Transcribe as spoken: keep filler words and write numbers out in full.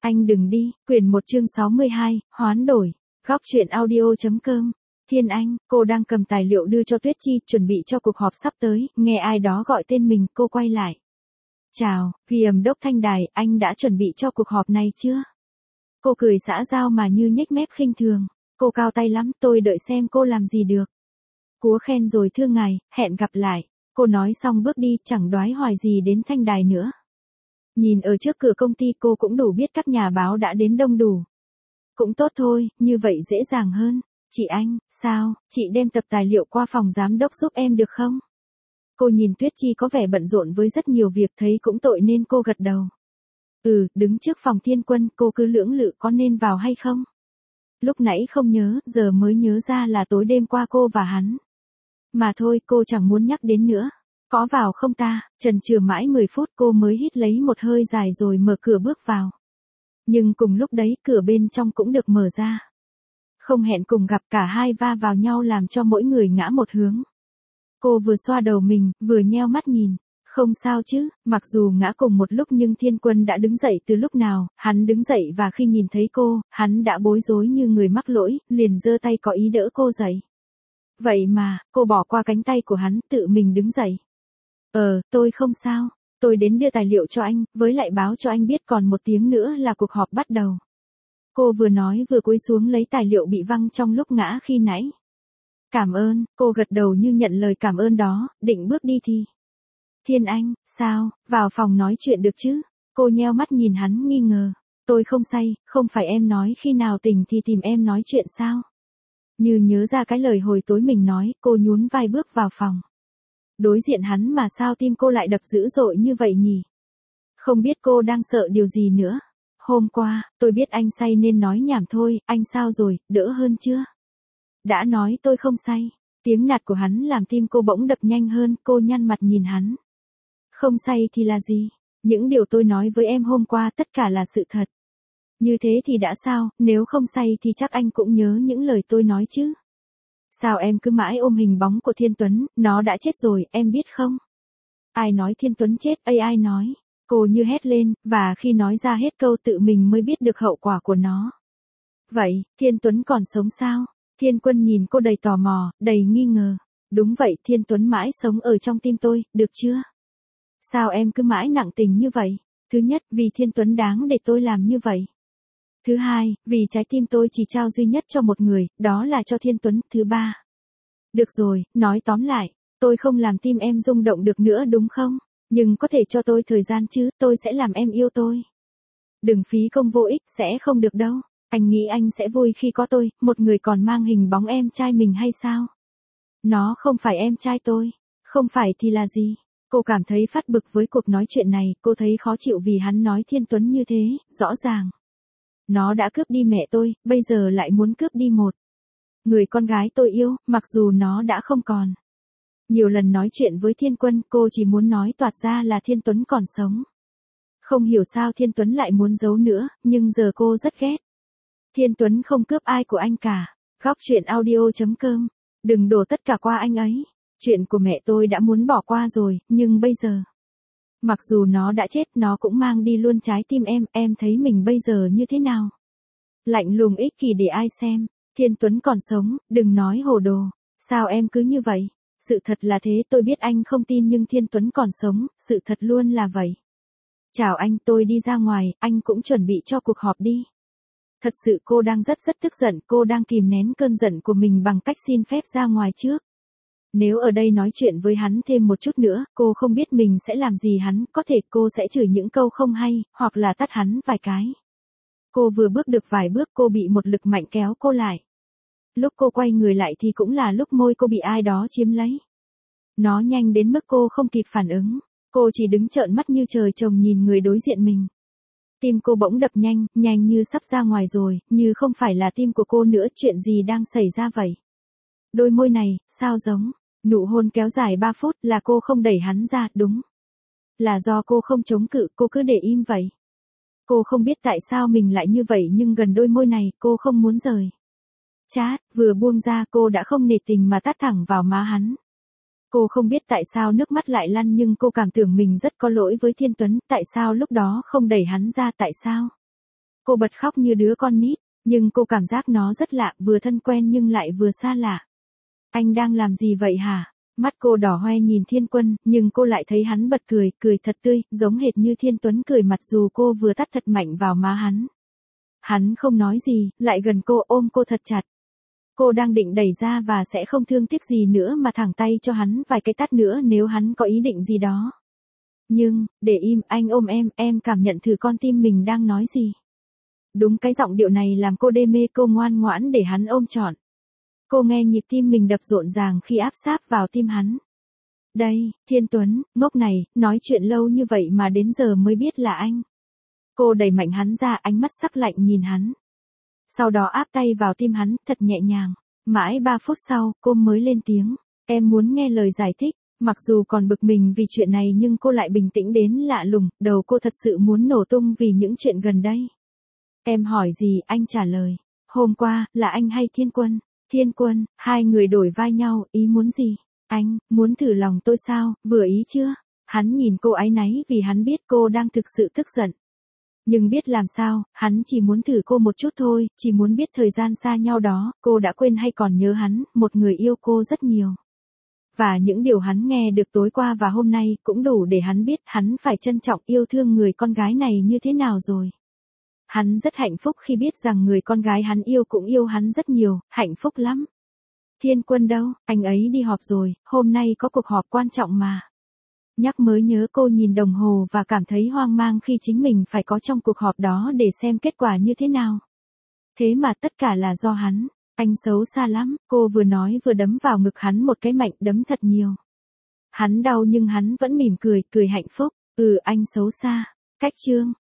Anh đừng đi, quyển một chương sáu mươi hai, hoán đổi, góc truyện audio.com. Thiên Anh, cô đang cầm tài liệu đưa cho Tuyết Chi, chuẩn bị cho cuộc họp sắp tới, nghe ai đó gọi tên mình, cô quay lại. Chào, Giám đốc Thanh Đài, anh đã chuẩn bị cho cuộc họp này chưa? Cô cười xã giao mà như nhếch mép khinh thường. Cô cao tay lắm, tôi đợi xem cô làm gì được. Cúa khen rồi thưa ngài, hẹn gặp lại. Cô nói xong bước đi, chẳng đoái hoài gì đến Thanh Đài nữa. Nhìn ở trước cửa công ty cô cũng đủ biết các nhà báo đã đến đông đủ. Cũng tốt thôi, như vậy dễ dàng hơn. Chị Anh, sao, chị đem tập tài liệu qua phòng giám đốc giúp em được không? Cô nhìn Tuyết Chi có vẻ bận rộn với rất nhiều việc, thấy cũng tội nên cô gật đầu. Ừ, đứng trước phòng Thiên Quân, cô cứ lưỡng lự có nên vào hay không? Lúc nãy không nhớ, giờ mới nhớ ra là tối đêm qua cô và hắn. Mà thôi, cô chẳng muốn nhắc đến nữa. Có vào không ta? Chần chừ mãi mười phút cô mới hít lấy một hơi dài rồi mở cửa bước vào. Nhưng cùng lúc đấy cửa bên trong cũng được mở ra. Không hẹn cùng gặp, cả hai va vào nhau làm cho mỗi người ngã một hướng. Cô vừa xoa đầu mình, vừa nheo mắt nhìn. Không sao chứ, mặc dù ngã cùng một lúc nhưng Thiên Quân đã đứng dậy từ lúc nào, hắn đứng dậy và khi nhìn thấy cô, hắn đã bối rối như người mắc lỗi, liền giơ tay có ý đỡ cô dậy. Vậy mà, cô bỏ qua cánh tay của hắn, tự mình đứng dậy. Ờ, tôi không sao, tôi đến đưa tài liệu cho anh, với lại báo cho anh biết còn một tiếng nữa là cuộc họp bắt đầu. Cô vừa nói vừa cúi xuống lấy tài liệu bị văng trong lúc ngã khi nãy. Cảm ơn, cô gật đầu như nhận lời cảm ơn đó, định bước đi thì. Thiên Anh, sao, vào phòng nói chuyện được chứ? Cô nheo mắt nhìn hắn nghi ngờ. Tôi không say, không phải em nói khi nào tỉnh thì tìm em nói chuyện sao? Như nhớ ra cái lời hồi tối mình nói, cô nhún vai bước vào phòng. Đối diện hắn mà sao tim cô lại đập dữ dội như vậy nhỉ? Không biết cô đang sợ điều gì nữa. Hôm qua, tôi biết anh say nên nói nhảm thôi, anh sao rồi, đỡ hơn chưa? Đã nói tôi không say. Tiếng nạt của hắn làm tim cô bỗng đập nhanh hơn, cô nhăn mặt nhìn hắn. Không say thì là gì? Những điều tôi nói với em hôm qua tất cả là sự thật. Như thế thì đã sao, nếu không say thì chắc anh cũng nhớ những lời tôi nói chứ. Sao em cứ mãi ôm hình bóng của Thiên Tuấn, nó đã chết rồi, em biết không? Ai nói Thiên Tuấn chết, ấy ai nói? Cô như hét lên, và khi nói ra hết câu tự mình mới biết được hậu quả của nó. Vậy, Thiên Tuấn còn sống sao? Thiên Quân nhìn cô đầy tò mò, đầy nghi ngờ. Đúng vậy, Thiên Tuấn mãi sống ở trong tim tôi, được chưa? Sao em cứ mãi nặng tình như vậy? Thứ nhất, vì Thiên Tuấn đáng để tôi làm như vậy. Thứ hai, vì trái tim tôi chỉ trao duy nhất cho một người, đó là cho Thiên Tuấn. Thứ ba. Được rồi, nói tóm lại, tôi không làm tim em rung động được nữa đúng không? Nhưng có thể cho tôi thời gian chứ, tôi sẽ làm em yêu tôi. Đừng phí công vô ích, sẽ không được đâu. Anh nghĩ anh sẽ vui khi có tôi, một người còn mang hình bóng em trai mình hay sao? Nó không phải em trai tôi. Không phải thì là gì? Cô cảm thấy phát bực với cuộc nói chuyện này, cô thấy khó chịu vì hắn nói Thiên Tuấn như thế, rõ ràng. Nó đã cướp đi mẹ tôi, bây giờ lại muốn cướp đi một người con gái tôi yêu, mặc dù nó đã không còn. Nhiều lần nói chuyện với Thiên Quân, cô chỉ muốn nói toạc ra là Thiên Tuấn còn sống. Không hiểu sao Thiên Tuấn lại muốn giấu nữa, nhưng giờ cô rất ghét. Thiên Tuấn không cướp ai của anh cả. Góc truyện audio.com. Đừng đổ tất cả qua anh ấy. Chuyện của mẹ tôi đã muốn bỏ qua rồi, nhưng bây giờ. Mặc dù nó đã chết, nó cũng mang đi luôn trái tim em, em thấy mình bây giờ như thế nào? Lạnh lùng ích kỷ để ai xem. Thiên Tuấn còn sống, đừng nói hồ đồ. Sao em cứ như vậy? Sự thật là thế, tôi biết anh không tin nhưng Thiên Tuấn còn sống, sự thật luôn là vậy. Chào anh, tôi đi ra ngoài, anh cũng chuẩn bị cho cuộc họp đi. Thật sự cô đang rất rất tức giận, cô đang kìm nén cơn giận của mình bằng cách xin phép ra ngoài trước. Nếu ở đây nói chuyện với hắn thêm một chút nữa, cô không biết mình sẽ làm gì hắn, có thể cô sẽ chửi những câu không hay, hoặc là tát hắn vài cái. Cô vừa bước được vài bước cô bị một lực mạnh kéo cô lại. Lúc cô quay người lại thì cũng là lúc môi cô bị ai đó chiếm lấy. Nó nhanh đến mức cô không kịp phản ứng, cô chỉ đứng trợn mắt như trời trồng nhìn người đối diện mình. Tim cô bỗng đập nhanh, nhanh như sắp ra ngoài rồi, như không phải là tim của cô nữa, chuyện gì đang xảy ra vậy? Đôi môi này, sao giống? Nụ hôn kéo dài ba phút là cô không đẩy hắn ra, đúng. Là do cô không chống cự, cô cứ để im vậy. Cô không biết tại sao mình lại như vậy nhưng gần đôi môi này, cô không muốn rời. Chát, vừa buông ra cô đã không nể tình mà tát thẳng vào má hắn. Cô không biết tại sao nước mắt lại lăn nhưng cô cảm tưởng mình rất có lỗi với Thiên Tuấn, tại sao lúc đó không đẩy hắn ra, tại sao? Cô bật khóc như đứa con nít, nhưng cô cảm giác nó rất lạ, vừa thân quen nhưng lại vừa xa lạ. Anh đang làm gì vậy hả? Mắt cô đỏ hoe nhìn Thiên Quân, nhưng cô lại thấy hắn bật cười, cười thật tươi, giống hệt như Thiên Tuấn cười mặc dù cô vừa tát thật mạnh vào má hắn. Hắn không nói gì, lại gần cô ôm cô thật chặt. Cô đang định đẩy ra và sẽ không thương tiếc gì nữa mà thẳng tay cho hắn vài cái tát nữa nếu hắn có ý định gì đó. Nhưng, để im, anh ôm em, em cảm nhận thử con tim mình đang nói gì. Đúng cái giọng điệu này làm cô đê mê, cô ngoan ngoãn để hắn ôm trọn. Cô nghe nhịp tim mình đập rộn ràng khi áp sát vào tim hắn. Đây, Thiên Tuấn, ngốc này, nói chuyện lâu như vậy mà đến giờ mới biết là anh. Cô đẩy mạnh hắn ra, ánh mắt sắc lạnh nhìn hắn. Sau đó áp tay vào tim hắn, thật nhẹ nhàng. Mãi ba phút sau, cô mới lên tiếng. Em muốn nghe lời giải thích. Mặc dù còn bực mình vì chuyện này nhưng cô lại bình tĩnh đến lạ lùng, đầu cô thật sự muốn nổ tung vì những chuyện gần đây. Em hỏi gì, anh trả lời. Hôm qua, là anh hay Thiên Quân? Thiên Quân, hai người đổi vai nhau, ý muốn gì? Anh, muốn thử lòng tôi sao, vừa ý chưa? Hắn nhìn cô áy náy vì hắn biết cô đang thực sự tức giận. Nhưng biết làm sao, hắn chỉ muốn thử cô một chút thôi, chỉ muốn biết thời gian xa nhau đó, cô đã quên hay còn nhớ hắn, một người yêu cô rất nhiều. Và những điều hắn nghe được tối qua và hôm nay cũng đủ để hắn biết hắn phải trân trọng yêu thương người con gái này như thế nào rồi. Hắn rất hạnh phúc khi biết rằng người con gái hắn yêu cũng yêu hắn rất nhiều, hạnh phúc lắm. Thiên Quân đâu, anh ấy đi họp rồi, hôm nay có cuộc họp quan trọng mà. Nhắc mới nhớ cô nhìn đồng hồ và cảm thấy hoang mang khi chính mình phải có trong cuộc họp đó để xem kết quả như thế nào. Thế mà tất cả là do hắn, anh xấu xa lắm, cô vừa nói vừa đấm vào ngực hắn một cái mạnh, đấm thật nhiều. Hắn đau nhưng hắn vẫn mỉm cười, cười hạnh phúc, ừ anh xấu xa, cách chương.